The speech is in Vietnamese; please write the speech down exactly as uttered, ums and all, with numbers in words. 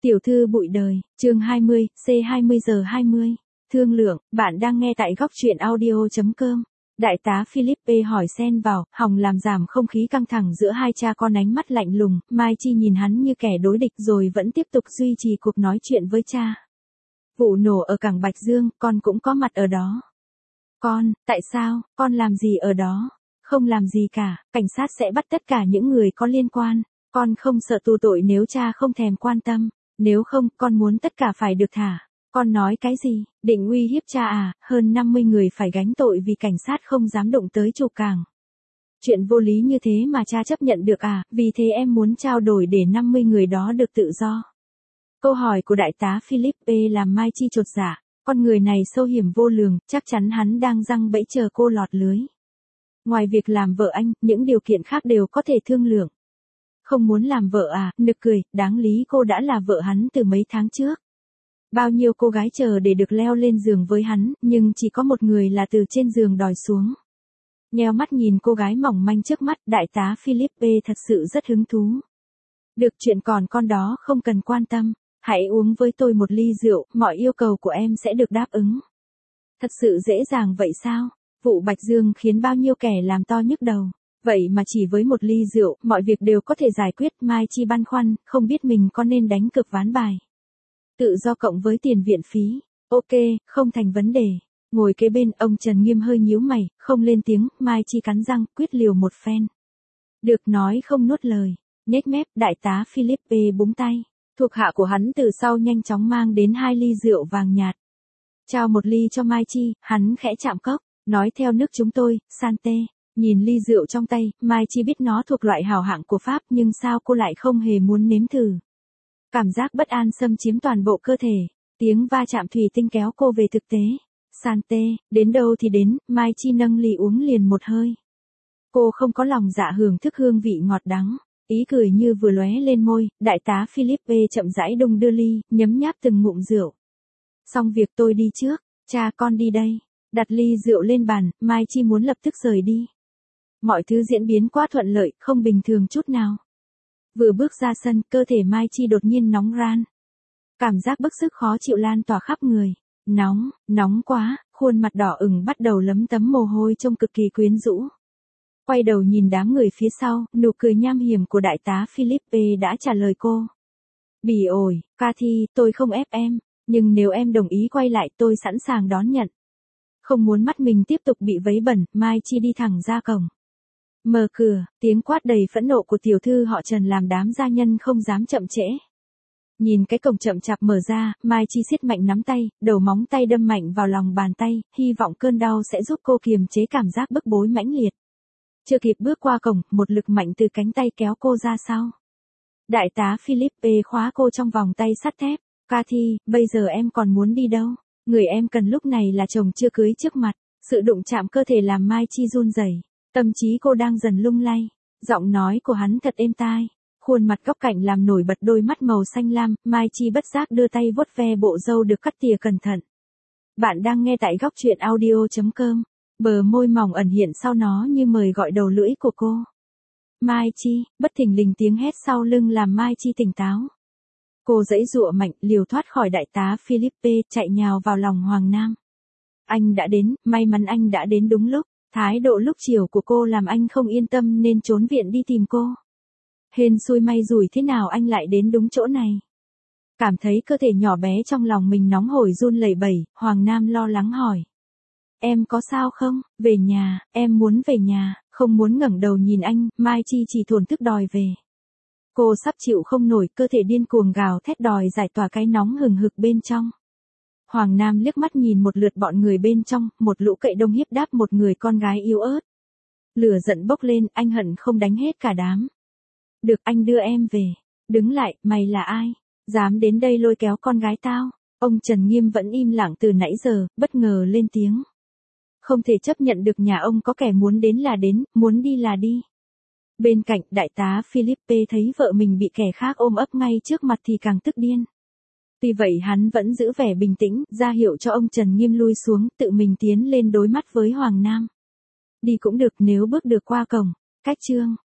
Tiểu thư bụi đời, chương hai mươi, C hai mươi giờ hai mươi. Thương lượng, bạn đang nghe tại góc truyện audio chấm com. Đại tá Philippe hỏi xen vào, hòng làm giảm không khí căng thẳng giữa hai cha con ánh mắt lạnh lùng, Mai Chi nhìn hắn như kẻ đối địch rồi vẫn tiếp tục duy trì cuộc nói chuyện với cha. Vụ nổ ở cảng Bạch Dương, con cũng có mặt ở đó. Con, tại sao, con làm gì ở đó? Không làm gì cả, cảnh sát sẽ bắt tất cả những người có liên quan. Con không sợ tù tội nếu cha không thèm quan tâm. Nếu không, con muốn tất cả phải được thả. Con nói cái gì? Định uy hiếp cha à? Hơn năm mươi người phải gánh tội vì cảnh sát không dám đụng tới chủ cảng. Chuyện vô lý như thế mà cha chấp nhận được à? Vì thế em muốn trao đổi để năm mươi người đó được tự do. Câu hỏi của đại tá Philippe làm Mai Chi chột dạ. Con người này sâu hiểm vô lường, chắc chắn hắn đang giăng bẫy chờ cô lọt lưới. Ngoài việc làm vợ anh, những điều kiện khác đều có thể thương lượng. Không muốn làm vợ à, nực cười, đáng lý cô đã là vợ hắn từ mấy tháng trước. Bao nhiêu cô gái chờ để được leo lên giường với hắn, nhưng chỉ có một người là từ trên giường đòi xuống. Nheo mắt nhìn cô gái mỏng manh trước mắt, đại tá Philippe thật sự rất hứng thú. Được, chuyện còn con đó không cần quan tâm, hãy uống với tôi một ly rượu, mọi yêu cầu của em sẽ được đáp ứng. Thật sự dễ dàng vậy sao? Vụ Bạch Dương khiến bao nhiêu kẻ làm to nhức đầu. Vậy mà chỉ với một ly rượu, mọi việc đều có thể giải quyết. Mai Chi băn khoăn, không biết mình có nên đánh cược ván bài. Tự do cộng với tiền viện phí. Ok, không thành vấn đề. Ngồi kế bên, ông Trần Nghiêm hơi nhíu mày, không lên tiếng. Mai Chi cắn răng, quyết liều một phen. Được nói không nuốt lời. Nhếch mép, đại tá Philippe búng tay. Thuộc hạ của hắn từ sau nhanh chóng mang đến hai ly rượu vàng nhạt. Trao một ly cho Mai Chi, hắn khẽ chạm cốc, nói theo nước chúng tôi, Santé. Nhìn ly rượu trong tay, Mai Chi biết nó thuộc loại hào hạng của Pháp nhưng sao cô lại không hề muốn nếm thử. Cảm giác bất an xâm chiếm toàn bộ cơ thể, tiếng va chạm thủy tinh kéo cô về thực tế. Santé, đến đâu thì đến, Mai Chi nâng ly uống liền một hơi. Cô không có lòng dạ hưởng thức hương vị ngọt đắng, ý cười như vừa lóe lên môi, đại tá Philippe chậm rãi đung đưa ly, nhấm nháp từng ngụm rượu. Xong việc tôi đi trước, cha con đi đây. Đặt ly rượu lên bàn, Mai Chi muốn lập tức rời đi. Mọi thứ diễn biến quá thuận lợi, không bình thường chút nào. Vừa bước ra sân, cơ thể Mai Chi đột nhiên nóng ran. Cảm giác bức sức khó chịu lan tỏa khắp người. Nóng, nóng quá, khuôn mặt đỏ ửng bắt đầu lấm tấm mồ hôi trông cực kỳ quyến rũ. Quay đầu nhìn đám người phía sau, nụ cười nham hiểm của đại tá Philippe đã trả lời cô. Bỉ ổi, Cathy, tôi không ép em, nhưng nếu em đồng ý quay lại tôi sẵn sàng đón nhận. Không muốn mắt mình tiếp tục bị vấy bẩn, Mai Chi đi thẳng ra cổng. Mở cửa, tiếng quát đầy phẫn nộ của tiểu thư họ Trần làm đám gia nhân không dám chậm trễ. Nhìn cái cổng chậm chạp mở ra, Mai Chi siết mạnh nắm tay, đầu móng tay đâm mạnh vào lòng bàn tay, hy vọng cơn đau sẽ giúp cô kiềm chế cảm giác bức bối mãnh liệt. Chưa kịp bước qua cổng, một lực mạnh từ cánh tay kéo cô ra sau. Đại tá Philippe khóa cô trong vòng tay sắt thép. Cathy, bây giờ em còn muốn đi đâu? Người em cần lúc này là chồng chưa cưới trước mặt. Sự đụng chạm cơ thể làm Mai Chi run rẩy. Tâm trí cô đang dần lung lay. Giọng nói của hắn thật êm tai. Khuôn mặt góc cạnh làm nổi bật đôi mắt màu xanh lam. Mai Chi bất giác đưa tay vuốt ve bộ râu được cắt tỉa cẩn thận. Bạn đang nghe tại góc truyện audio chấm com. Bờ môi mỏng ẩn hiện sau nó như mời gọi đầu lưỡi của cô. Mai Chi, bất thình lình tiếng hét sau lưng làm Mai Chi tỉnh táo. Cô giãy giụa mạnh, liều thoát khỏi đại tá Philippe, chạy nhào vào lòng Hoàng Nam. Anh đã đến, may mắn anh đã đến đúng lúc. Thái độ lúc chiều của cô làm anh không yên tâm nên trốn viện đi tìm cô. Hên xui may rủi thế nào anh lại đến đúng chỗ này. Cảm thấy cơ thể nhỏ bé trong lòng mình nóng hổi run lẩy bẩy, Hoàng Nam lo lắng hỏi. Em có sao không? Về nhà, em muốn về nhà, không muốn ngẩng đầu nhìn anh, Mai Chi chỉ thổn thức đòi về. Cô sắp chịu không nổi, cơ thể điên cuồng gào thét đòi giải tỏa cái nóng hừng hực bên trong. Hoàng Nam liếc mắt nhìn một lượt bọn người bên trong, một lũ cậy đông hiếp đáp một người con gái yếu ớt. Lửa giận bốc lên, anh hận không đánh hết cả đám. Được, anh đưa em về. Đứng lại, mày là ai? Dám đến đây lôi kéo con gái tao? Ông Trần Nghiêm vẫn im lặng từ nãy giờ, bất ngờ lên tiếng. Không thể chấp nhận được nhà ông có kẻ muốn đến là đến, muốn đi là đi. Bên cạnh, đại tá Philippe thấy vợ mình bị kẻ khác ôm ấp ngay trước mặt thì càng tức điên. Tuy vậy hắn vẫn giữ vẻ bình tĩnh, ra hiệu cho ông Trần Nghiêm lui xuống, tự mình tiến lên đối mắt với Hoàng Nam. Đi cũng được nếu bước được qua cổng. Cách chương.